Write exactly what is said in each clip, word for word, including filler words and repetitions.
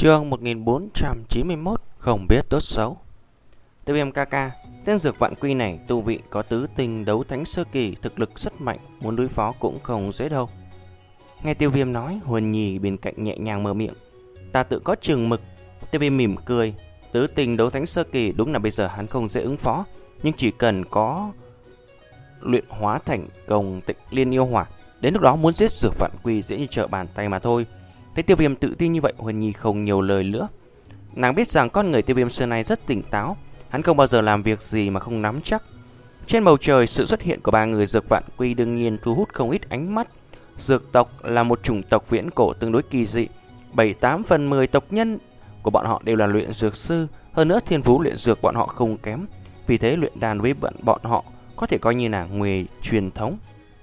Chương một nghìn bốn trăm chín mươi mốt. Không biết tốt xấu. Tiêu Viêm ca ca, tên dược vạn quy này tu vị có tứ tinh đấu thánh sơ kỳ, thực lực rất mạnh, muốn đối phó cũng không dễ đâu. Nghe Tiêu Viêm nói, Huân Nhi bên cạnh nhẹ nhàng mở miệng. Ta tự có chừng mực. Tiêu Viêm mỉm cười. Tứ tinh đấu thánh sơ kỳ đúng là bây giờ hắn không dễ ứng phó, nhưng chỉ cần có luyện hóa thành công Tịnh Liên yêu hỏa, đến lúc đó muốn giết dược vạn quy dễ như trở bàn tay mà thôi. Thấy Tiêu Viêm tự tin như vậy, Huân Nhi không nhiều lời nữa. Nàng biết rằng con người Tiêu Viêm xưa nay rất tỉnh táo, hắn không bao giờ làm việc gì mà không nắm chắc. Trên bầu trời, sự xuất hiện của ba người dược vạn quy đương nhiên thu hút không ít ánh mắt. Dược tộc là một chủng tộc viễn cổ tương đối kỳ dị, bảy tám phần mười tộc nhân của bọn họ đều là luyện dược sư, hơn nữa thiên phú luyện dược bọn họ không kém, vì thế luyện đan với bọn bọn họ có thể coi như là nghề truyền thống.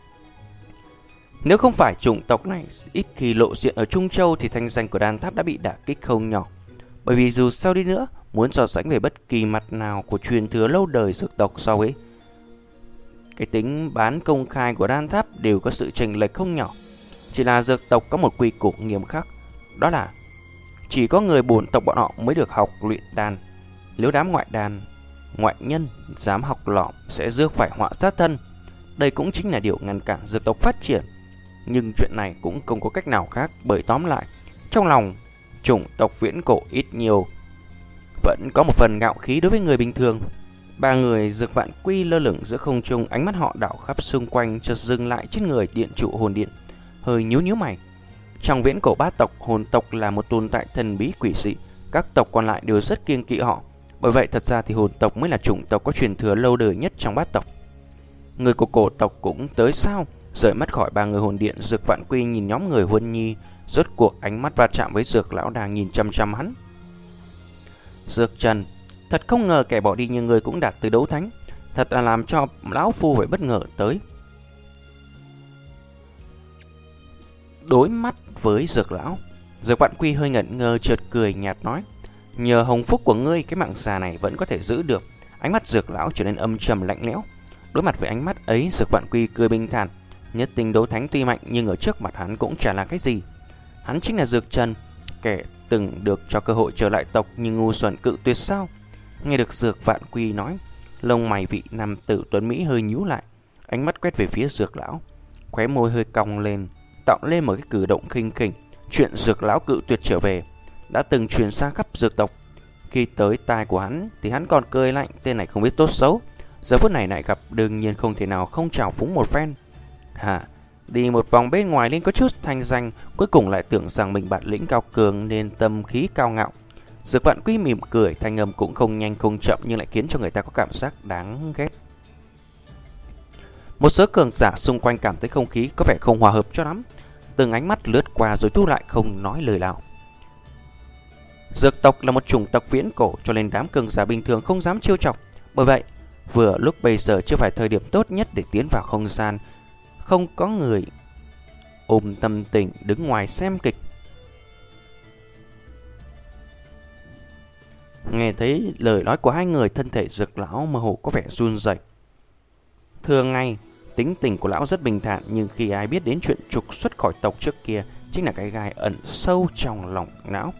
Nếu không phải chủng tộc này ít khi lộ diện ở Trung Châu thì thanh danh của đan tháp đã bị đả kích không nhỏ. Bởi vì dù sao đi nữa, muốn so sánh về bất kỳ mặt nào của truyền thừa lâu đời dược tộc so với cái tính bán công khai của đan tháp đều có sự chênh lệch không nhỏ. Chỉ là dược tộc có một quy củ nghiêm khắc, đó là chỉ có người bổn tộc bọn họ mới được học luyện đan. Nếu đám ngoại đan, ngoại nhân dám học lỏm sẽ rước phải họa sát thân. Đây cũng chính là điều ngăn cản dược tộc phát triển. Nhưng chuyện này cũng không có cách nào khác, bởi tóm lại, trong lòng chủng tộc viễn cổ ít nhiều vẫn có một phần ngạo khí đối với người bình thường. Ba người dược vạn quy lơ lửng giữa không trung, ánh mắt họ đảo khắp xung quanh, chợt dừng lại trên người điện trụ hồn điện, hơi nhíu nhíu mày. Trong viễn cổ bát tộc, hồn tộc là một tồn tại thần bí quỷ dị, các tộc còn lại đều rất kiêng kỵ họ. Bởi vậy thật ra thì hồn tộc mới là chủng tộc có truyền thừa lâu đời nhất trong bát tộc. Người của cổ tộc cũng tới sao? Rời mắt khỏi ba người hồn điện, dược vạn quy nhìn nhóm người Huân Nhi, rốt cuộc ánh mắt va chạm với dược lão đang nhìn chăm chăm hắn. Dược Trần, thật không ngờ kẻ bỏ đi như người cũng đạt tới đấu thánh, thật là làm cho lão phu phải bất ngờ tới. Đối mắt với dược lão, dược vạn quy hơi ngẩn ngơ chợt cười nhạt nói: nhờ hồng phúc của ngươi, cái mạng già này vẫn có thể giữ được. Ánh mắt dược lão trở nên âm trầm lạnh lẽo. Đối mặt với ánh mắt ấy, dược vạn quy cười bình thản. Nhất tinh đấu thánh tuy mạnh nhưng ở trước mặt hắn cũng chả là cái gì. Hắn chính là Dược Trần, kẻ từng được cho cơ hội trở lại tộc nhưng ngu xuẩn cự tuyệt sao? Nghe được dược vạn quy nói, lông mày vị nam tử tuấn mỹ hơi nhíu lại, ánh mắt quét về phía dược lão, khóe môi hơi cong lên, tạo lên một cái cử động khinh khỉnh. Chuyện dược lão cự tuyệt trở về đã từng truyền xa khắp dược tộc. Khi tới tai của hắn thì hắn còn cười lạnh, tên này không biết tốt xấu. Giờ phút này lại gặp, đương nhiên không thể nào không chào phúng một phen. Hả, đi một vòng bên ngoài lên có chút thanh danh, cuối cùng lại tưởng rằng mình bản lĩnh cao cường nên tâm khí cao ngạo. Dược vạn quy mỉm cười, thanh âm cũng không nhanh không chậm nhưng lại khiến cho người ta có cảm giác đáng ghét. Một số cường giả xung quanh cảm thấy không khí có vẻ không hòa hợp cho lắm, từng ánh mắt lướt qua rồi thu lại không nói lời nào. Dược tộc là một chủng tộc viễn cổ cho nên đám cường giả bình thường không dám trêu chọc. Bởi vậy, vừa lúc bây giờ chưa phải thời điểm tốt nhất để tiến vào không gian không có người, ôm tâm tình đứng ngoài xem kịch. Nghe thấy lời nói của hai người, thân thể dược lão mơ hồ có vẻ run rẩy. Thường ngày tính tình của lão rất bình thản, nhưng khi ai biết đến chuyện trục xuất khỏi tộc trước kia chính là cái gai ẩn sâu trong lòng não.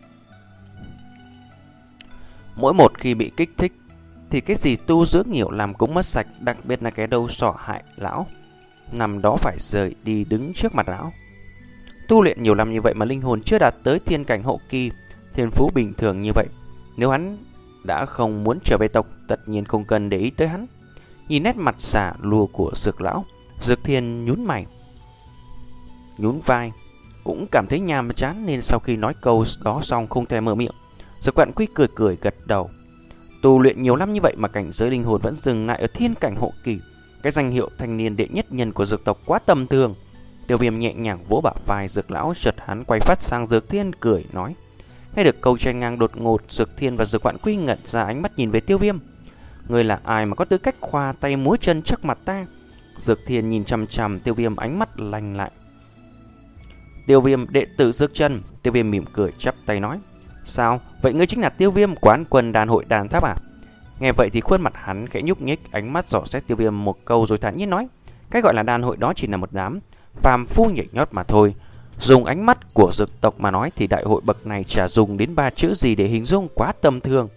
Mỗi một khi bị kích thích thì cái gì tu dưỡng nhiều làm cũng mất sạch, đặc biệt là cái đầu sỏ hại lão nằm đó phải rời đi đứng trước mặt lão. Tu luyện nhiều năm như vậy mà linh hồn chưa đạt tới thiên cảnh hậu kỳ, thiên phú bình thường như vậy, nếu hắn đã không muốn trở về tộc, tất nhiên không cần để ý tới hắn. Nhìn nét mặt già lùa của dược lão, Dược Thiên nhún mày, nhún vai, cũng cảm thấy nhàm chán nên sau khi nói câu đó xong không thể mở miệng. Dược vạn quy cười cười gật đầu. Tu luyện nhiều năm như vậy mà cảnh giới linh hồn vẫn dừng lại ở thiên cảnh hậu kỳ, cái danh hiệu thanh niên đệ nhất nhân của dược tộc quá tầm thường. Tiêu Viêm nhẹ nhàng vỗ bả vai dược lão, chợt hắn quay phát sang Dược Thiên cười nói. Nghe được câu chen ngang đột ngột, Dược Thiên và Dược vạn quy ngẩn ra ánh mắt nhìn về Tiêu Viêm. Người là ai mà có tư cách khoa tay múa chân trước mặt ta? Dược Thiên nhìn chằm chằm Tiêu Viêm, ánh mắt lạnh lại. Tiêu Viêm đệ tử Dược Trần. Tiêu Viêm mỉm cười chắp tay nói. Sao, vậy ngươi chính là Tiêu Viêm quán quân đàn hội đàn tháp à? Nghe vậy thì khuôn mặt hắn khẽ nhúc nhích, ánh mắt dò xét Tiêu Viêm một câu rồi thản nhiên nói. Cái gọi là đàn hội đó chỉ là một đám phàm phu nhảy nhót mà thôi. Dùng ánh mắt của dược tộc mà nói thì đại hội bậc này chả dùng đến ba chữ gì để hình dung, quá tầm thường.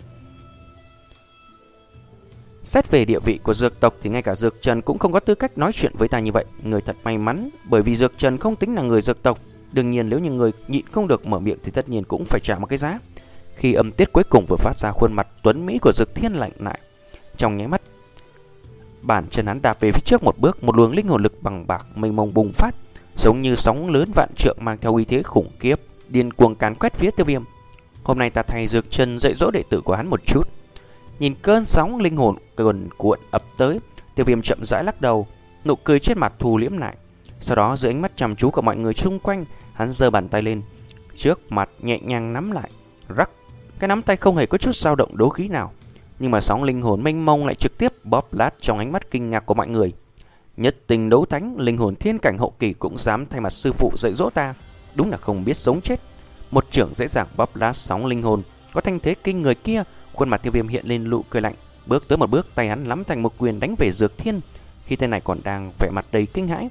Xét về địa vị của dược tộc thì ngay cả Dược Trần cũng không có tư cách nói chuyện với ta như vậy. Người thật may mắn, bởi vì Dược Trần không tính là người dược tộc. Đương nhiên nếu như người nhịn không được mở miệng thì tất nhiên cũng phải trả một cái giá. Khi âm tiết cuối cùng vừa phát ra, khuôn mặt tuấn mỹ của Dược Thiên lạnh lại. Trong nháy mắt, bàn chân hắn đạp về phía trước một bước, một luồng linh hồn lực bằng bạc mênh mông bùng phát, giống như sóng lớn vạn trượng mang theo uy thế khủng khiếp, điên cuồng càn quét phía Tiêu Viêm. Hôm nay ta thay Dược Trần dạy dỗ đệ tử của hắn một chút. Nhìn cơn sóng linh hồn cuồn cuộn ập tới, Tiêu Viêm chậm rãi lắc đầu, nụ cười trên mặt thu liễm lại. Sau đó dưới ánh mắt chăm chú của mọi người xung quanh, hắn giơ bàn tay lên, trước mặt nhẹ nhàng nắm lại, rắc. Cái nắm tay không hề có chút dao động đấu khí nào, nhưng mà sóng linh hồn mênh mông lại trực tiếp bóp lát trong ánh mắt kinh ngạc của mọi người. Nhất tình đấu thánh, linh hồn thiên cảnh hậu kỳ cũng dám thay mặt sư phụ dạy dỗ ta, đúng là không biết sống chết. Một trưởng dễ dàng bóp lát sóng linh hồn, có thanh thế kinh người kia. Khuôn mặt Tiêu Viêm hiện lên nụ cười lạnh, bước tới một bước, tay hắn nắm thành một quyền đánh về Dược Thiên. Khi tay này còn đang vẻ mặt đầy kinh hãi,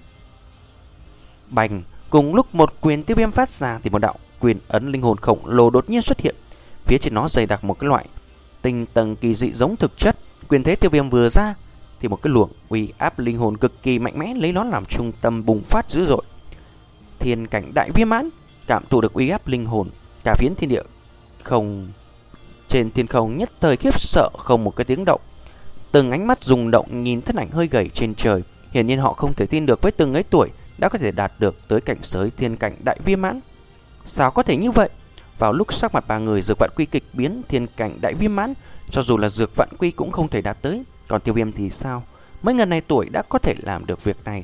bành, cùng lúc một quyền Tiêu Viêm phát ra thì một đạo quyền ấn linh hồn khổng lồ đột nhiên xuất hiện. Phía trên nó dày đặc một cái loại tinh tầng kỳ dị giống thực chất. Quyền thế Tiêu Viêm vừa ra thì một cái luồng uy áp linh hồn cực kỳ mạnh mẽ lấy nó làm trung tâm bùng phát dữ dội. Thiên cảnh đại viêm mãn cảm thụ được uy áp linh hồn, cả phiến thiên địa không trên thiên không nhất thời khiếp sợ không một cái tiếng động. Từng ánh mắt rung động nhìn thân ảnh hơi gầy trên trời, hiển nhiên họ không thể tin được với từng ấy tuổi đã có thể đạt được tới cảnh giới thiên cảnh đại viêm mãn. Sao có thể như vậy? Vào lúc sắc mặt ba người, Dược Vạn Quy kịch biến, thiên cảnh đại viêm mãn cho dù là Dược Vạn Quy cũng không thể đạt tới. Còn Tiêu Viêm thì sao? Mấy người này tuổi đã có thể làm được việc này.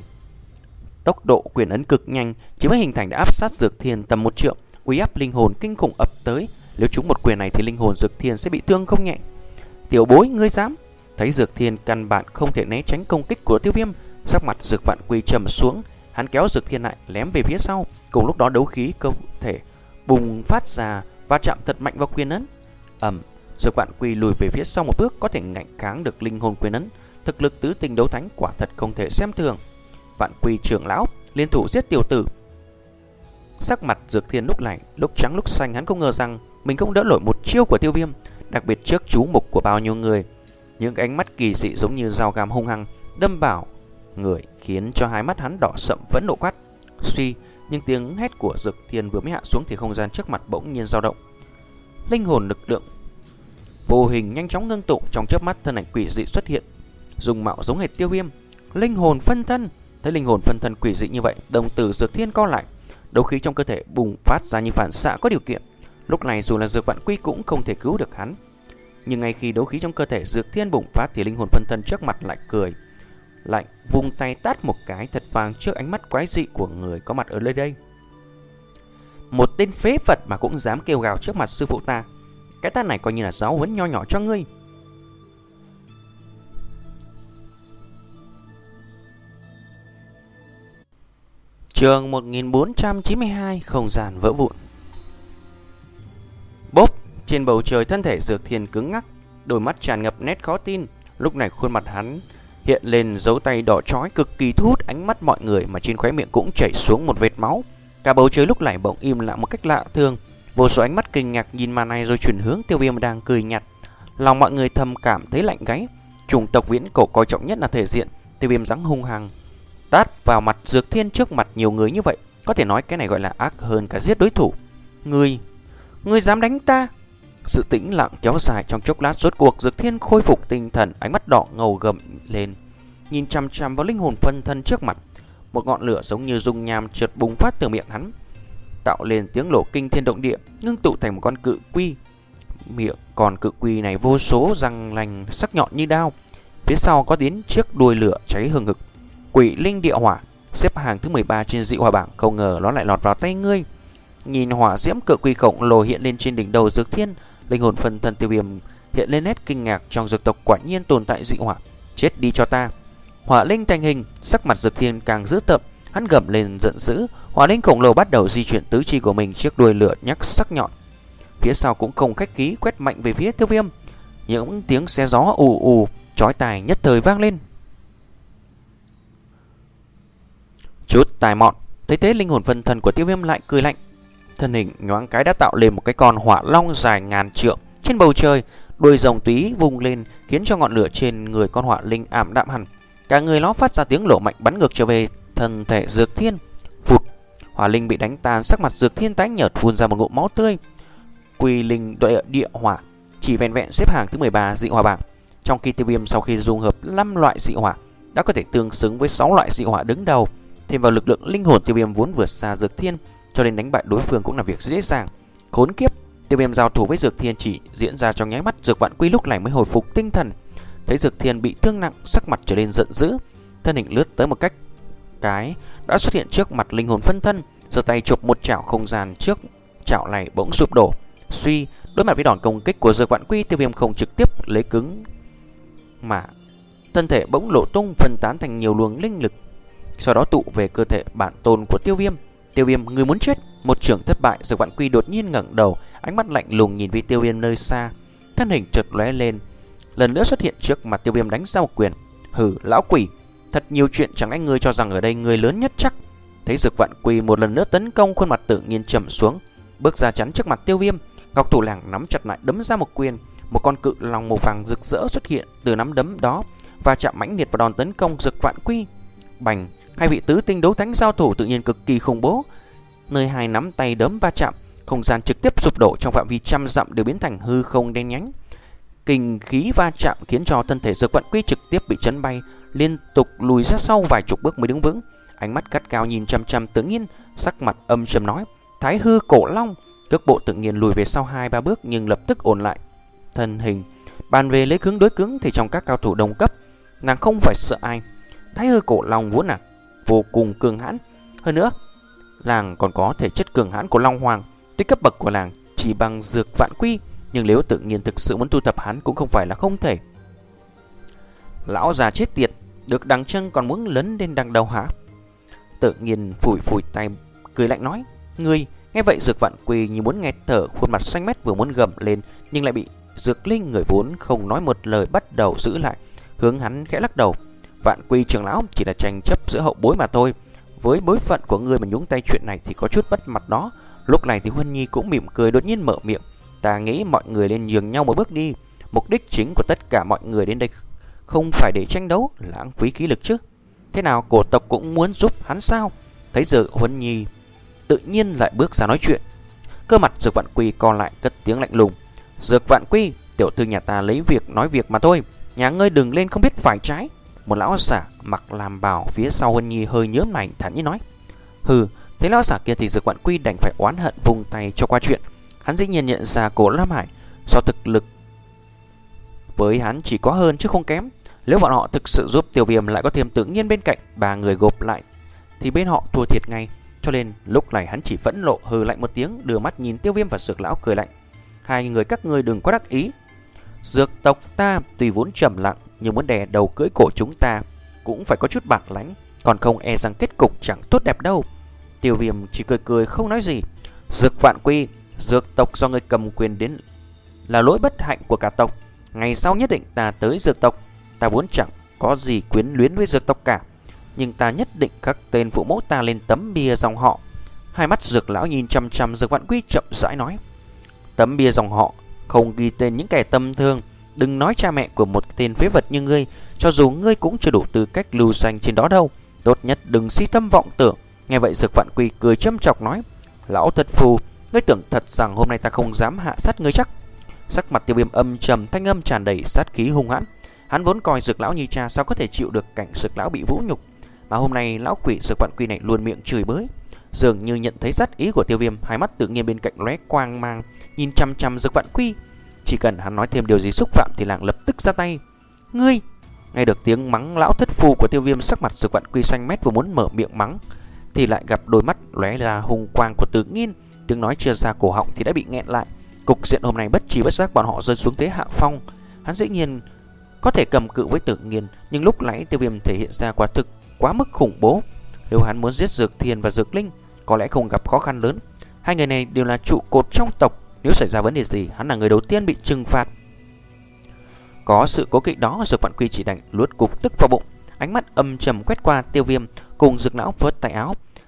Tốc độ quyền ấn cực nhanh, chỉ mới hình thành đã áp sát Dược Thiên tầm một trượng, uy áp linh hồn kinh khủng ập tới. Nếu trúng một quyền này thì linh hồn Dược Thiên sẽ bị thương không nhẹ. Tiểu bối, ngươi dám? Thấy Dược Thiên căn bản không thể né tránh công kích của Tiêu Viêm, sắc mặt Dược Vạn Quy trầm xuống, hắn kéo Dược Thiên lại lém về phía sau. Cùng lúc đó đấu khí cơ thể bùng phát ra và chạm thật mạnh vào quyền ấn. Ầm, Dược Vạn Quy lùi về phía sau một bước, có thể ngạnh kháng được linh hồn quyền ấn. Thực lực tứ tinh đấu thánh quả thật không thể xem thường. Vạn Quy trưởng lão liên thủ giết tiểu tử. Sắc mặt Dược Thiên lúc này lúc trắng lúc xanh, hắn không ngờ rằng mình không đỡ nổi một chiêu của Tiêu Viêm, đặc biệt trước chú mục của bao nhiêu người. Những ánh mắt kỳ dị giống như dao găm hung hăng đâm vào người, khiến cho hai mắt hắn đỏ sậm vẫn nộ quát. Suy, nhưng tiếng hét của Dược Thiên vừa mới hạ xuống thì không gian trước mặt bỗng nhiên dao động. Linh hồn lực lượng vô hình nhanh chóng ngưng tụ, trong chớp mắt thân ảnh quỷ dị xuất hiện, dùng mạo giống hệt Tiêu Viêm. Linh hồn phân thân. Thấy linh hồn phân thân quỷ dị như vậy, đồng tử Dược Thiên co lại, đấu khí trong cơ thể bùng phát ra như phản xạ có điều kiện. Lúc này dù là Dược Vạn Quy cũng không thể cứu được hắn. Nhưng ngay khi đấu khí trong cơ thể Dược Thiên bùng phát thì linh hồn phân thân trước mặt lại cười lạnh, vung tay tát một cái thật vàng trước ánh mắt quái dị của người có mặt ở nơi đây. Một tên phế vật mà cũng dám kêu gào trước mặt sư phụ ta, cái tát này coi như là giáo huấn nho nhỏ cho ngươi. Chương một nghìn bốn trăm chín mươi hai, không gian vỡ vụn. Bốp, trên bầu trời thân thể Dược Thiên cứng ngắc, đôi mắt tràn ngập nét khó tin. Lúc này khuôn mặt hắn hiện lên dấu tay đỏ chói cực kỳ thu hút ánh mắt mọi người, mà trên khóe miệng cũng chảy xuống một vệt máu. Cả bầu trời lúc này bỗng im lặng một cách lạ thường. Vô số ánh mắt kinh ngạc nhìn màn này rồi chuyển hướng Tiêu Viêm đang cười nhạt. Lòng mọi người thầm cảm thấy lạnh gáy. Chủng tộc viễn cổ coi trọng nhất là thể diện. Tiêu Viêm giáng hung hăng tát vào mặt Dược Thiên trước mặt nhiều người như vậy, có thể nói cái này gọi là ác hơn cả giết đối thủ. Ngươi, ngươi dám đánh ta? Sự tĩnh lặng kéo dài trong chốc lát, rốt cuộc Dược Thiên khôi phục tinh thần, ánh mắt đỏ ngầu gầm lên, nhìn chằm chằm vào linh hồn phân thân trước mặt. Một ngọn lửa giống như dung nham chợt bùng phát từ miệng hắn, tạo lên tiếng nổ kinh thiên động địa, ngưng tụ thành một con cự quy. Miệng còn cự quy này vô số răng lành sắc nhọn như đao, phía sau có tiến chiếc đuôi lửa cháy hừng hực. Quỷ linh địa hỏa xếp hàng thứ mười ba trên dị hỏa bảng, không ngờ nó lại lọt vào tay ngươi. Nhìn hỏa diễm cự quy khổng lồ hiện lên trên đỉnh đầu Dược Thiên, linh hồn phân thân Tiêu Viêm hiện lên nét kinh ngạc. Trong dược tộc quả nhiên tồn tại dị hỏa, chết đi cho ta. Hỏa linh thành hình, sắc mặt Dược Thiên càng dữ tợn, hắn gầm lên giận dữ. Hỏa linh khổng lồ bắt đầu di chuyển tứ chi của mình, chiếc đuôi lửa nhắc sắc nhọn phía sau cũng không khách khí quét mạnh về phía Tiêu Viêm. Những tiếng xé gió ù ù chói tai nhất thời vang lên. Chút tài mọn, Thấy thế, linh hồn phân thân của Tiêu Viêm lại cười lạnh. Thân hình nhoáng cái đã tạo lên một cái con hỏa long dài ngàn trượng trên bầu trời, đuôi rồng túy vung lên khiến cho ngọn lửa trên người con hỏa linh ảm đạm hẳn. Cả người nó phát ra tiếng nổ mạnh bắn ngược trở về thân thể Dược Thiên. Phụt, hỏa linh bị đánh tan, sắc mặt Dược Thiên tái nhợt phun ra một ngụm máu tươi. Quy linh địa, địa hỏa chỉ vẹn vẹn xếp hàng thứ mười ba dị hỏa bảng, trong khi Tiêu Viêm sau khi dung hợp năm loại dị hỏa đã có thể tương xứng với sáu loại dị hỏa đứng đầu. Thêm vào lực lượng linh hồn Tiêu Viêm vốn vượt xa Dược Thiên, cho nên đánh bại đối phương cũng là việc dễ dàng. Khốn kiếp, Tiêu Viêm giao thủ với Dược Thiên chỉ diễn ra trong nháy mắt. Dược Vạn Quy lúc này mới hồi phục tinh thần, thấy Dược Thiên bị thương nặng, sắc mặt trở nên giận dữ, thân hình lướt tới một cách cái đã xuất hiện trước mặt linh hồn phân thân, giơ tay chụp một chảo không gian trước chảo này bỗng sụp đổ. Suy, đối mặt với đòn công kích của Dược Vạn Quy, Tiêu Viêm không trực tiếp lấy cứng mà thân thể bỗng lộ tung, phân tán thành nhiều luồng linh lực, sau đó tụ về cơ thể bản tôn của Tiêu Viêm. Tiêu Viêm, người muốn chết! Một trường thất bại, Dược Vạn Quy đột nhiên ngẩng đầu, ánh mắt lạnh lùng nhìn về Tiêu Viêm nơi xa, thân hình chợt lóe lên, lần nữa xuất hiện trước mặt Tiêu Viêm đánh ra một quyền. Hừ, lão quỷ, thật nhiều chuyện, chẳng lẽ ngươi cho rằng ở đây ngươi lớn nhất chắc? Thấy Dược Vạn Quy một lần nữa tấn công, khuôn mặt tự nhiên trầm xuống, bước ra chắn trước mặt Tiêu Viêm. Ngọc thủ làng nắm chặt lại đấm ra một quyền, một con cự long màu vàng rực rỡ xuất hiện từ nắm đấm đó và chạm mãnh liệt vào đòn tấn công Dược Vạn Quy. Bành, hai vị tứ tinh đấu thánh giao thủ tự nhiên cực kỳ khủng bố. Nơi hai nắm tay đấm va chạm, không gian trực tiếp sụp đổ, trong phạm vi trăm dặm đều biến thành hư không đen nhánh. Kình khí va chạm khiến cho thân thể Dược Vạn Quy trực tiếp bị chấn bay, liên tục lùi ra sau vài chục bước mới đứng vững. Ánh mắt gắt cao nhìn chăm chăm Tự Nhiên, sắc mặt âm trầm nói: Thái hư cổ long. Cước bộ Tự Nhiên lùi về sau hai ba bước nhưng lập tức ổn lại thân hình. Bàn về lấy cứng đối cứng thì trong các cao thủ đồng cấp, nàng không phải sợ ai. Thái hư cổ long vốn là vô cùng cường hãn, hơn nữa nàng còn có thể chất cường hãn của Long Hoàng. Tuy cấp bậc của nàng chỉ bằng Dược Vạn Quy, nhưng nếu Tự Nhiên thực sự muốn thu thập hắn cũng không phải là không thể. Lão già chết tiệt, được đằng chân còn muốn lấn lên đằng đầu hả? Tự Nhiên phủi phủi tay cười lạnh nói: Ngươi. Nghe vậy Dược Vạn Quy như muốn nghẹt thở, khuôn mặt xanh mét vừa muốn gầm lên nhưng lại bị Dược Linh, người vốn không nói một lời, bắt đầu giữ lại, hướng hắn khẽ lắc đầu: Vạn Quy trưởng lão, chỉ là tranh chấp giữa hậu bối mà thôi. Với bối phận của ngươi mà nhúng tay chuyện này thì có chút mất mặt đó. Lúc này thì Huân Nhi cũng mỉm cười, đột nhiên mở miệng: Ta nghĩ mọi người nên nhường nhau một bước đi. Mục đích chính của tất cả mọi người đến đây không phải để tranh đấu, lãng phí khí lực chứ. Thế nào, cổ tộc cũng muốn giúp hắn sao? Thấy giờ Huân Nhi tự nhiên lại bước ra nói chuyện, cơ mặt Dược Vạn Quy co lại, cất tiếng lạnh lùng: Dược Vạn Quy, tiểu thư nhà ta lấy việc nói việc mà thôi, nhà ngươi đừng lên không biết phải trái. Một lão giả mặc làm bào phía sau Huân Nhi hơi nhớm mày, thản nhiên nói: Hừ. Thấy lão giả kia thì Dược Vạn Quy đành phải oán hận vùng tay cho qua chuyện. Hắn dĩ nhiên nhận ra Cổ Lam Hải so thực lực với hắn chỉ có hơn chứ không kém. Nếu bọn họ thực sự giúp Tiêu Viêm lại có thêm Tự Nhiên bên cạnh, ba người gộp lại thì bên họ thua thiệt ngay. Cho nên lúc này hắn chỉ phẫn nộ hừ lạnh một tiếng, đưa mắt nhìn Tiêu Viêm và Dược lão cười lạnh: Hai người các ngươi đừng quá đắc ý. Dược tộc ta tuy vốn trầm lặng, nhưng muốn đè đầu cưỡi cổ chúng ta cũng phải có chút bạc lãnh, còn không e rằng kết cục chẳng tốt đẹp đâu. Tiêu Viêm chỉ cười cười không nói gì. Dược Vạn Quy, dược tộc do ngươi cầm quyền đến là lỗi bất hạnh của cả tộc. Ngày sau nhất định ta tới dược tộc. Ta vốn chẳng có gì quyến luyến với dược tộc cả, nhưng ta nhất định khắc tên phụ mẫu ta lên tấm bia dòng họ. Hai mắt Dược lão nhìn chăm chăm Dược Vạn Quy, chậm rãi nói: Tấm bia dòng họ không ghi tên những kẻ tầm thường. Đừng nói cha mẹ của một tên phế vật như ngươi, cho dù ngươi cũng chưa đủ tư cách lưu danh trên đó đâu. Tốt nhất đừng si tâm vọng tưởng. Nghe vậy Dược Vạn Quy cười châm chọc nói: Lão thất phu, ngươi tưởng thật rằng hôm nay ta không dám hạ sát ngươi chắc? Sắc mặt Tiêu Viêm âm trầm, thanh âm tràn đầy sát khí hung hãn. Hắn vốn coi Dược lão như cha, sao có thể chịu được cảnh Dược lão bị vũ nhục, mà hôm nay lão quỷ Dược Vạn Quy này luôn miệng chửi bới. Dường như nhận thấy sát ý của Tiêu Viêm, hai mắt Tự Nhiên bên cạnh lóe quang mang, nhìn chăm chăm Dược Vạn Quy. Chỉ cần hắn nói thêm điều gì xúc phạm thì làng lập tức ra tay. Ngươi! Nghe được tiếng mắng lão thất phu của Tiêu Viêm, sắc mặt Dược Vạn Quy xanh mét, vừa muốn mở miệng mắng thì lại gặp đôi mắt lóe ra hung quang của Tự Nhiên. Tiếng nói chưa ra cổ họng thì đã bị nghẹn lại. Cục diện hôm nay bất trí bất giác bọn họ rơi xuống thế hạ phong. Hắn dĩ nhiên có thể cầm cự với Tự Nhiên, nhưng lúc nãy Tiêu Viêm thể hiện ra quả thực quá mức khủng bố. Nếu hắn muốn giết Dược Thiên và Dược Linh, có lẽ không gặp khó khăn lớn. Hai người này đều là trụ cột trong tộc, nếu xảy ra vấn đề gì, hắn là người đầu tiên bị trừng phạt. Có sự cố kỵ đó, Dược Vạn Quy chỉ đành luốt cục tức vào bụng, ánh mắt âm trầm quét qua Tiêu Viêm cùng Dược lão phớt tay áo.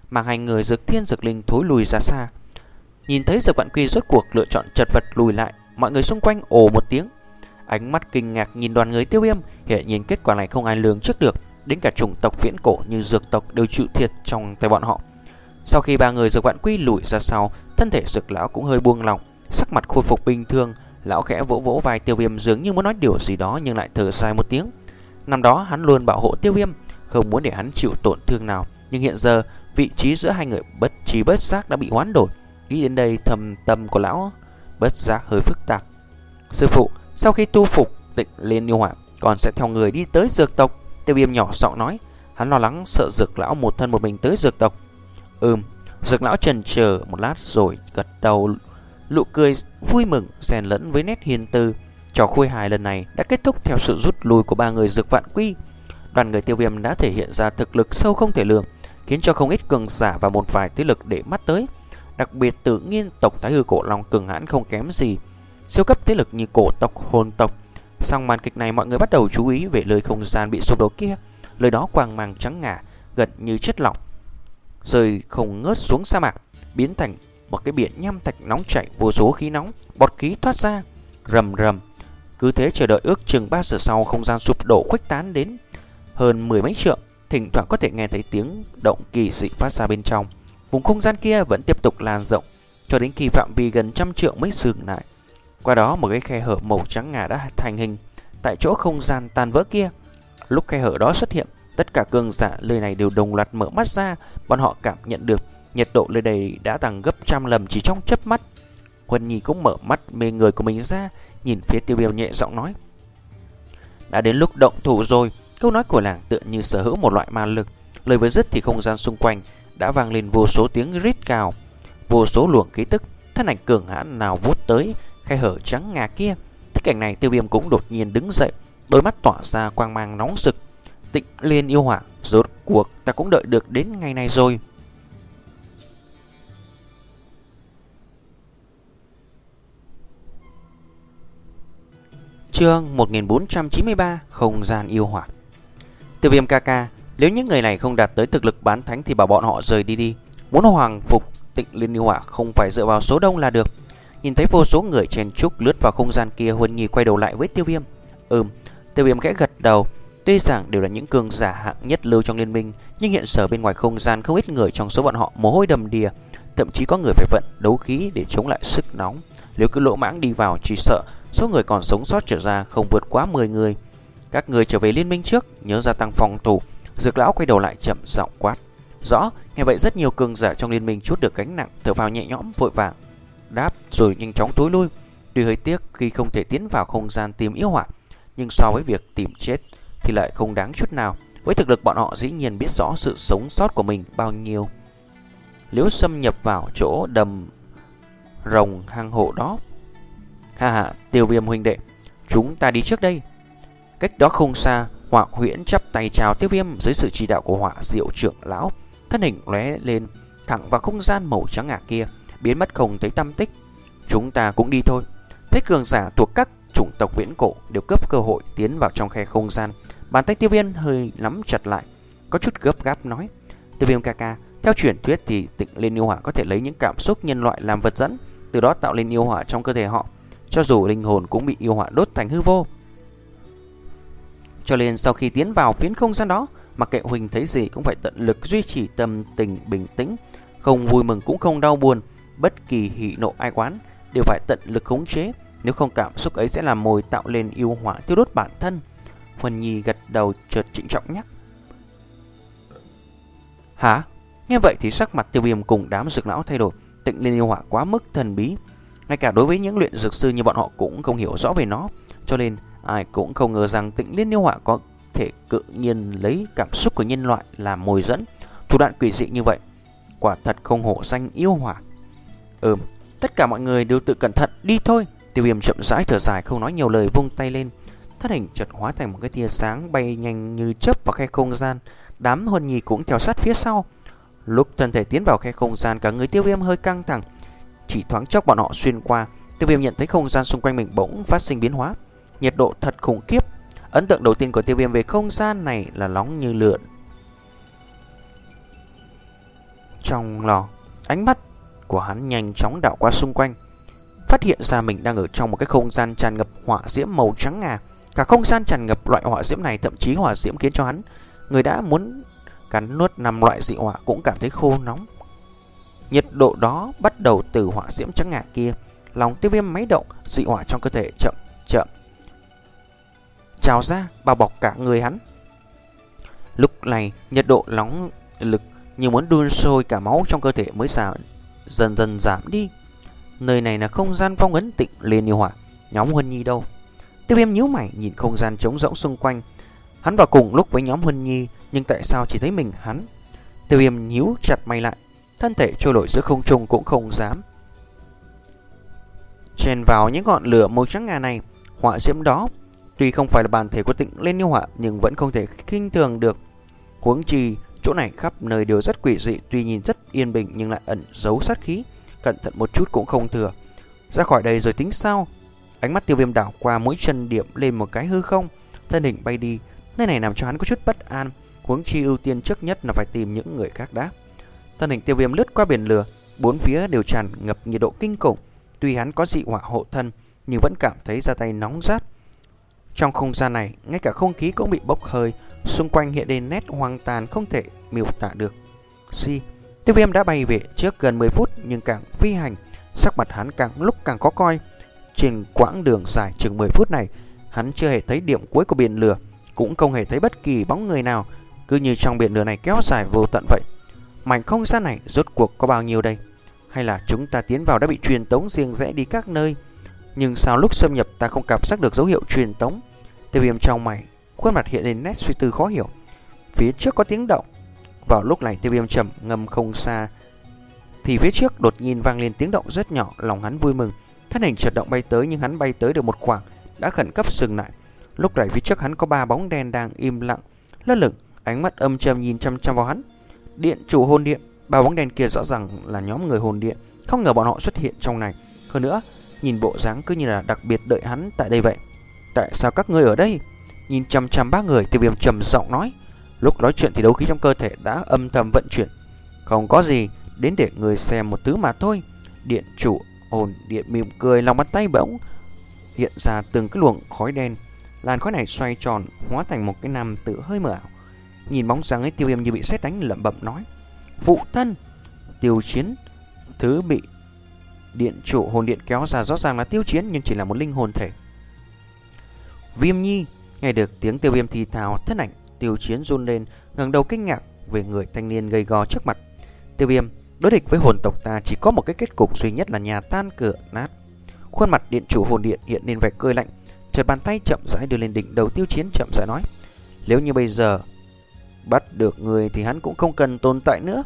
mang hai người Dược Thiên Dược Linh thối lùi ra xa. Nhìn thấy Dược Vạn Quy rốt cuộc lựa chọn chật vật lùi lại, mọi người xung quanh ồ một tiếng, ánh mắt kinh ngạc nhìn đoàn người Tiêu Viêm. Hiện nhiên kết quả này không ai lường trước được, đến cả chủng tộc viễn cổ như Dược tộc đều chịu thiệt trong tay bọn họ. Sau khi ba người Dược Vạn Quy lùi ra sau, thân thể Dược lão cũng hơi buông lỏng, sắc mặt khôi phục bình thường. Lão khẽ vỗ vỗ vai Tiêu Viêm dường như muốn nói điều gì đó nhưng lại thở dài một tiếng. Năm đó hắn luôn bảo hộ Tiêu Viêm, không muốn để hắn chịu tổn thương nào, nhưng hiện giờ vị trí giữa hai người bất trí bất giác đã bị hoán đổi. Nghĩ đến đây, thầm tâm của lão bất giác hơi phức tạp. Sư phụ, sau khi tu phục Tịnh Liên Yêu Hỏa, còn sẽ theo người đi tới Dược tộc. Tiêu Viêm nhỏ giọng nói, hắn lo lắng sợ Dược lão một thân một mình tới Dược tộc. Ừm. Dược lão chần chờ một lát rồi gật đầu, nụ cười vui mừng xen lẫn với nét hiền từ. Trò khôi hài lần này đã kết thúc theo sự rút lui của ba người Dược Vạn Quy. Đoàn người Tiêu Viêm đã thể hiện ra thực lực sâu không thể lường, khiến cho không ít cường giả và một vài thế lực để mắt tới. Đặc biệt Tự Nhiên tộc Thái Hư Cổ Long cường hãn không kém gì siêu cấp thế lực như Cổ tộc, Hồn tộc. Sau màn kịch này, mọi người bắt đầu chú ý về nơi không gian bị sụp đổ kia. Nơi đó quang mang trắng ngà, gần như chất lỏng rơi không ngớt xuống sa mạc, biến thành một cái biển nham thạch nóng chảy, vô số khí nóng, bọt khí thoát ra, rầm rầm. Cứ thế chờ đợi ước chừng ba giờ sau, không gian sụp đổ khuếch tán đến hơn mười mấy trượng, thỉnh thoảng có thể nghe thấy tiếng động kỳ dị phát ra bên trong. Vùng không gian kia vẫn tiếp tục lan rộng cho đến khi phạm vi gần trăm trượng mới dừng lại. Qua đó, một cái khe hở màu trắng ngà đã thành hình tại chỗ không gian tan vỡ kia. Lúc khe hở đó xuất hiện, tất cả cường giả nơi này đều đồng loạt mở mắt ra. Bọn họ cảm nhận được nhiệt độ nơi đây đã tăng gấp trăm lần chỉ trong chớp mắt. Huân Nhi cũng mở mắt mê người của mình ra, nhìn phía Tiêu Viêm nhẹ giọng nói, đã đến lúc động thủ rồi. Câu nói của làng tựa như sở hữu một loại ma lực. Lời vừa dứt thì không gian xung quanh đã vang lên vô số tiếng rít gào, vô số luồng khí tức thân ảnh cường hãn nào vút tới khe hở trắng ngà kia. Thấy cảnh này, Tiêu Viêm cũng đột nhiên đứng dậy, đôi mắt tỏa ra quang mang nóng rực. Tịnh Liên Yêu Hỏa, rốt cuộc ta cũng đợi được đến ngày này rồi. Chương một nghìn bốn trăm chín mươi ba, Không gian yêu hỏa. Tiêu Viêm ca ca, nếu những người này không đạt tới thực lực bán thánh thì bảo bọn họ rời đi đi. Muốn hoàng phục Tịnh Liên Yêu Hỏa không phải dựa vào số đông là được. Nhìn thấy vô số người chen chúc lướt vào không gian kia, Huân Nhi quay đầu lại với Tiêu Viêm. Ừm. Tiêu Viêm khẽ gật đầu. Tuy rằng đều là những cường giả hạng nhất lưu trong liên minh, nhưng hiện giờ bên ngoài không gian không ít người, trong số bọn họ mồ hôi đầm đìa, thậm chí có người phải vận đấu khí để chống lại sức nóng. Nếu cứ lỗ mãng đi vào, chỉ sợ số người còn sống sót trở ra không vượt quá mười người. Các người trở về liên minh trước, nhớ gia tăng phòng thủ. Dược lão quay đầu lại chậm giọng quát. Rõ. Nghe vậy rất nhiều cường giả trong liên minh chút được gánh nặng, thở phào nhẹ nhõm, vội vàng đáp rồi nhanh chóng tối lui. Tuy hơi tiếc khi không thể tiến vào không gian tìm yêu hỏa, nhưng so với việc tìm chết thì lại không đáng chút nào. Với thực lực bọn họ dĩ nhiên biết rõ sự sống sót của mình bao nhiêu. Nếu xâm nhập vào chỗ đầm rồng hang hộ đó. Ha ha, Tiêu Viêm huynh đệ, chúng ta đi trước đây. Cách đó không xa, Hỏa Huyễn chắp tay chào Tiêu Viêm dưới sự chỉ đạo của Hỏa Diệu trưởng lão. Thân hình lóe lên thẳng vào không gian màu trắng ngà kia, biến mất không thấy tăm tích. Chúng ta cũng đi thôi. Thấy cường giả thuộc các chủng tộc viễn cổ đều cướp cơ hội tiến vào trong khe không gian, bàn tay Tiêu Viêm hơi nắm chặt lại, có chút gấp gáp nói. Tiêu Viêm ca ca, theo truyền thuyết thì Tịnh Liên Yêu Hỏa có thể lấy những cảm xúc nhân loại làm vật dẫn, từ đó tạo lên yêu hỏa trong cơ thể họ, cho dù linh hồn cũng bị yêu hỏa đốt thành hư vô. Cho nên sau khi tiến vào phiến không gian đó, mặc kệ huynh thấy gì cũng phải tận lực duy trì tâm tình bình tĩnh, không vui mừng cũng không đau buồn, bất kỳ hỉ nộ ai oán đều phải tận lực khống chế, nếu không cảm xúc ấy sẽ làm mồi tạo lên yêu hỏa thiêu đốt bản thân. Huân Nhi gật đầu chợt trịnh trọng nhắc. Hả? Nghe vậy thì sắc mặt Tiêu Viêm cùng đám dược lão thay đổi. Tịnh Liên Yêu Hỏa quá mức thần bí, ngay cả đối với những luyện dược sư như bọn họ cũng không hiểu rõ về nó, cho nên ai cũng không ngờ rằng Tịnh Liên Yêu Hỏa có thể tự nhiên lấy cảm xúc của nhân loại làm mồi dẫn. Thủ đoạn quỷ dị như vậy, quả thật không hổ danh yêu hỏa. Ừm, tất cả mọi người đều tự cẩn thận đi thôi. Tiêu Viêm chậm rãi thở dài, không nói nhiều lời, vung tay lên, thân hình chợt hóa thành một cái tia sáng bay nhanh như chớp vào khe không gian. Đám Huân Nhi cũng theo sát phía sau. Lúc thân thể tiến vào khe không gian, cả người Tiêu Viêm hơi căng thẳng. Chỉ thoáng chốc bọn họ xuyên qua, Tiêu Viêm nhận thấy không gian xung quanh mình bỗng phát sinh biến hóa, nhiệt độ thật khủng khiếp. Ấn tượng đầu tiên của Tiêu Viêm về không gian này là nóng như lửa. trong lò. Ánh mắt của hắn nhanh chóng đảo qua xung quanh, phát hiện ra mình đang ở trong một cái không gian tràn ngập hỏa diễm màu trắng ngà. Cả không gian tràn ngập loại hỏa diễm này, thậm chí hỏa diễm khiến cho hắn, người đã muốn cắn nuốt năm loại dị hỏa, cũng cảm thấy khô nóng. Nhiệt độ đó bắt đầu từ hỏa diễm trắng ngà kia. Lòng Tiêu Viêm máy động, dị hỏa trong cơ thể chậm chậm trào ra, bao bọc cả người hắn. Lúc này nhiệt độ nóng lực như muốn đun sôi cả máu trong cơ thể mới giảm, dần dần giảm đi. Nơi này là không gian phong ấn Tịnh Liên Yêu Hỏa. Nhóm Huân Nhi đâu? Tiêu Viêm nhíu mày nhìn không gian trống rỗng xung quanh. Hắn vào cùng lúc với nhóm Huân Nhi, nhưng tại sao chỉ thấy mình hắn? Tiêu Viêm nhíu chặt mày lại, thân thể trôi nổi giữa không trung cũng không dám chen vào những ngọn lửa màu trắng ngà này. Hỏa diễm đó tuy không phải là bản thể của Tịnh Liên Yêu Hỏa, nhưng vẫn không thể khinh thường được. Huống chi chỗ này khắp nơi đều rất quỷ dị, tuy nhìn rất yên bình nhưng lại ẩn giấu sát khí, cẩn thận một chút cũng không thừa. Ra khỏi đây rồi tính sao? Ánh mắt Tiêu Viêm đảo qua mũi chân điểm lên một cái hư không, thân hình bay đi. Nơi này làm cho hắn có chút bất an, huống chi ưu tiên trước nhất là phải tìm những người khác đã. Thân hình Tiêu Viêm lướt qua biển lửa, bốn phía đều tràn ngập nhiệt độ kinh khủng. Tuy hắn có dị hỏa hộ thân, nhưng vẫn cảm thấy da tay nóng rát. Trong không gian này, ngay cả không khí cũng bị bốc hơi, xung quanh hiện lên nét hoang tàn không thể miêu tả được. Si, Tiêu Viêm đã bay về trước gần mười phút, nhưng càng phi hành, sắc mặt hắn càng lúc càng khó coi. Trên quãng đường dài chừng mười phút này, hắn chưa hề thấy điểm cuối của biển lửa, cũng không hề thấy bất kỳ bóng người nào, cứ như trong biển lửa này kéo dài vô tận vậy. Mảnh không gian này rốt cuộc có bao nhiêu đây? Hay là chúng ta tiến vào đã bị truyền tống riêng rẽ đi các nơi? Nhưng sao lúc xâm nhập ta không cảm giác được dấu hiệu truyền tống? Tiêu Viêm trong mày, khuôn mặt hiện lên nét suy tư khó hiểu. Phía trước có tiếng động. Vào lúc này Tiêu Viêm trầm ngâm không xa, thì phía trước đột nhiên vang lên tiếng động rất nhỏ. Lòng hắn vui mừng, thân hình chợt động bay tới, nhưng hắn bay tới được một khoảng đã khẩn cấp dừng lại. Lúc này phía trước hắn có ba bóng đen đang im lặng lơ lửng, ánh mắt âm trầm nhìn chăm chăm vào hắn. Điện chủ hồn điện. Ba bóng đen kia rõ ràng là nhóm người hồn điện, không ngờ bọn họ xuất hiện trong này. Hơn nữa, nhìn bộ dáng cứ như là đặc biệt đợi hắn tại đây vậy. Tại sao các ngươi ở đây? Nhìn chăm chăm ba người, Tiêu Viêm trầm giọng nói. Lúc nói chuyện thì đấu khí trong cơ thể đã âm thầm vận chuyển. Không có gì, đến để người xem một thứ mà thôi. Điện chủ hồn điện mỉm cười, lòng bàn tay bỗng hiện ra từng cái luồng khói đen. Làn khói này xoay tròn, hóa thành một cái nam tử hơi mờ ảo. Nhìn bóng dáng ấy, Tiêu Viêm như bị sét đánh, lẩm bẩm nói: Phụ thân. Tiêu Chiến. Thứ bị điện chủ hồn điện kéo ra rõ ràng là Tiêu Chiến, nhưng chỉ là một linh hồn thể. Viêm Nhi. Nghe được tiếng Tiêu Viêm thì thào, thân ảnh Tiêu Chiến run lên, ngẩng đầu kinh ngạc về người thanh niên gầy gò trước mặt. Tiêu Viêm, đối địch với hồn tộc ta chỉ có một cái kết cục duy nhất là nhà tan cửa nát. Khuôn mặt điện chủ hồn điện hiện lên vẻ cười lạnh, chợt bàn tay chậm rãi đưa lên đỉnh đầu Tiêu Chiến, chậm rãi nói: Nếu như bây giờ bắt được người thì hắn cũng không cần tồn tại nữa.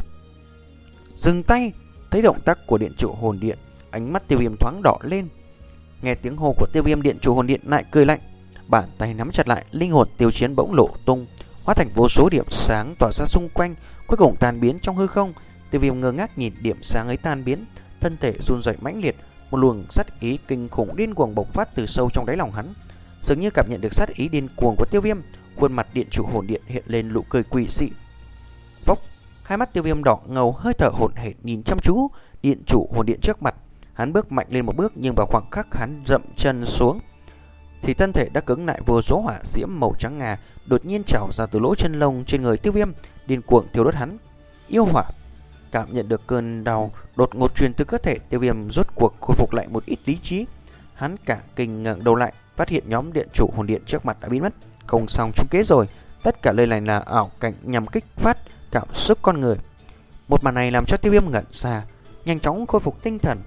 Dừng tay. Thấy động tác của điện chủ hồn điện, ánh mắt Tiêu Viêm thoáng đỏ lên. Nghe tiếng hô của Tiêu Viêm, điện chủ hồn điện lại cười lạnh, bàn tay nắm chặt lại. Linh hồn Tiêu Chiến bỗng lộ tung, hóa thành vô số điểm sáng tỏa ra xung quanh, cuối cùng tan biến trong hư không. Tiêu Viêm ngơ ngác nhìn điểm sáng ấy tan biến, thân thể run rẩy mãnh liệt, một luồng sát ý kinh khủng điên cuồng bộc phát từ sâu trong đáy lòng hắn. Dường như cảm nhận được sát ý điên cuồng của Tiêu Viêm, khuôn mặt điện chủ hồn điện hiện lên nụ cười quỷ dị. Vốc, hai mắt Tiêu Viêm đỏ ngầu, hơi thở hổn hển nhìn chăm chú điện chủ hồn điện trước mặt. Hắn bước mạnh lên một bước, nhưng vào khoảng khắc hắn dậm chân xuống thì thân thể đã cứng lại. Vô số hỏa diễm màu trắng ngà đột nhiên trào ra từ lỗ chân lông trên người Tiêu Viêm, điên cuồng thiêu đốt hắn. Yêu hỏa. Cảm nhận được cơn đau đột ngột truyền từ cơ thể, Tiêu Viêm rốt cuộc khôi phục lại một ít lý trí. Hắn cả kinh ngẩng đầu lại, phát hiện nhóm điện chủ hồn điện trước mặt đã biến mất. Không xong, trúng kế rồi. Tất cả lời này là ảo cảnh nhằm kích phát cảm xúc con người. Một màn này làm cho Tiêu Viêm ngẩn ra, nhanh chóng khôi phục tinh thần.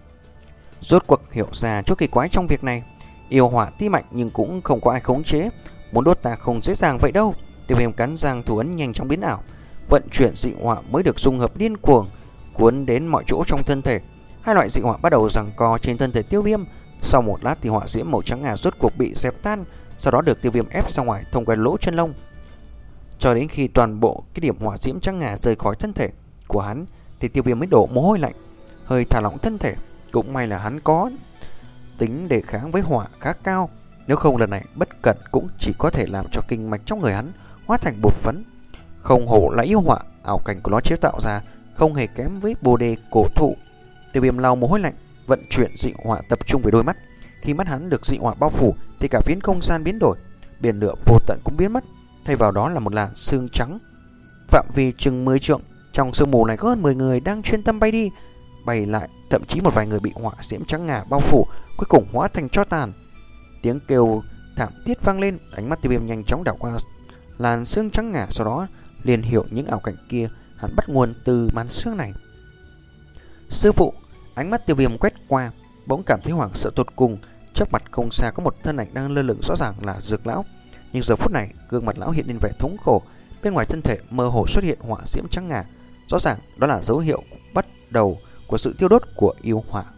Rốt cuộc hiểu ra chỗ kỳ quái trong việc này. Yêu hỏa tuy mạnh nhưng cũng không có ai khống chế, muốn đốt ta không dễ dàng vậy đâu. Tiêu Viêm cắn răng, thủ ấn nhanh chóng biến ảo, vận chuyển dị hỏa mới được dung hợp điên cuồng, cuốn đến mọi chỗ trong thân thể. Hai loại dị hỏa bắt đầu giằng co trên thân thể Tiêu Viêm. Sau một lát thì hỏa diễm màu trắng ngà rốt cuộc bị dẹp tan, sau đó được Tiêu Viêm ép ra ngoài thông qua lỗ chân lông, cho đến khi toàn bộ cái điểm hỏa diễm trắng ngà rời khỏi thân thể của hắn thì Tiêu Viêm mới đổ mồ hôi lạnh, hơi thả lỏng thân thể. Cũng may là hắn có tính đề kháng với hỏa khá cao, nếu không lần này bất cẩn cũng chỉ có thể làm cho kinh mạch trong người hắn hóa thành bột phấn. Không hổ là yêu hỏa, ảo cảnh của nó chế tạo ra không hề kém với bồ đề cổ thụ. Tiêu Viêm lau mồ hôi lạnh, vận chuyển dị hỏa tập trung về đôi mắt. Khi mắt hắn được dị hỏa bao phủ thì cả phiến không gian biến đổi, biển lửa vô tận cũng biến mất, thay vào đó là một làn sương trắng. Phạm vi chừng mười trượng, trong sương mù này có hơn mười người đang chuyên tâm bay đi, bay lại, thậm chí một vài người bị hỏa diễm trắng ngà bao phủ, cuối cùng hóa thành tro tàn. Tiếng kêu thảm thiết vang lên, ánh mắt Tiêu Viêm nhanh chóng đảo qua làn sương trắng ngà, sau đó liền hiểu những ảo cảnh kia hẳn bắt nguồn từ màn sương này. Sư phụ, ánh mắt Tiêu Viêm quét qua, bỗng cảm thấy hoảng sợ tột cùng. Trước mặt không xa có một thân ảnh đang lơ lửng, rõ ràng là Dược lão. Nhưng giờ phút này, gương mặt lão hiện lên vẻ thống khổ, bên ngoài thân thể mơ hồ xuất hiện hỏa diễm trắng ngà, rõ ràng đó là dấu hiệu bắt đầu của sự thiêu đốt của yêu hỏa.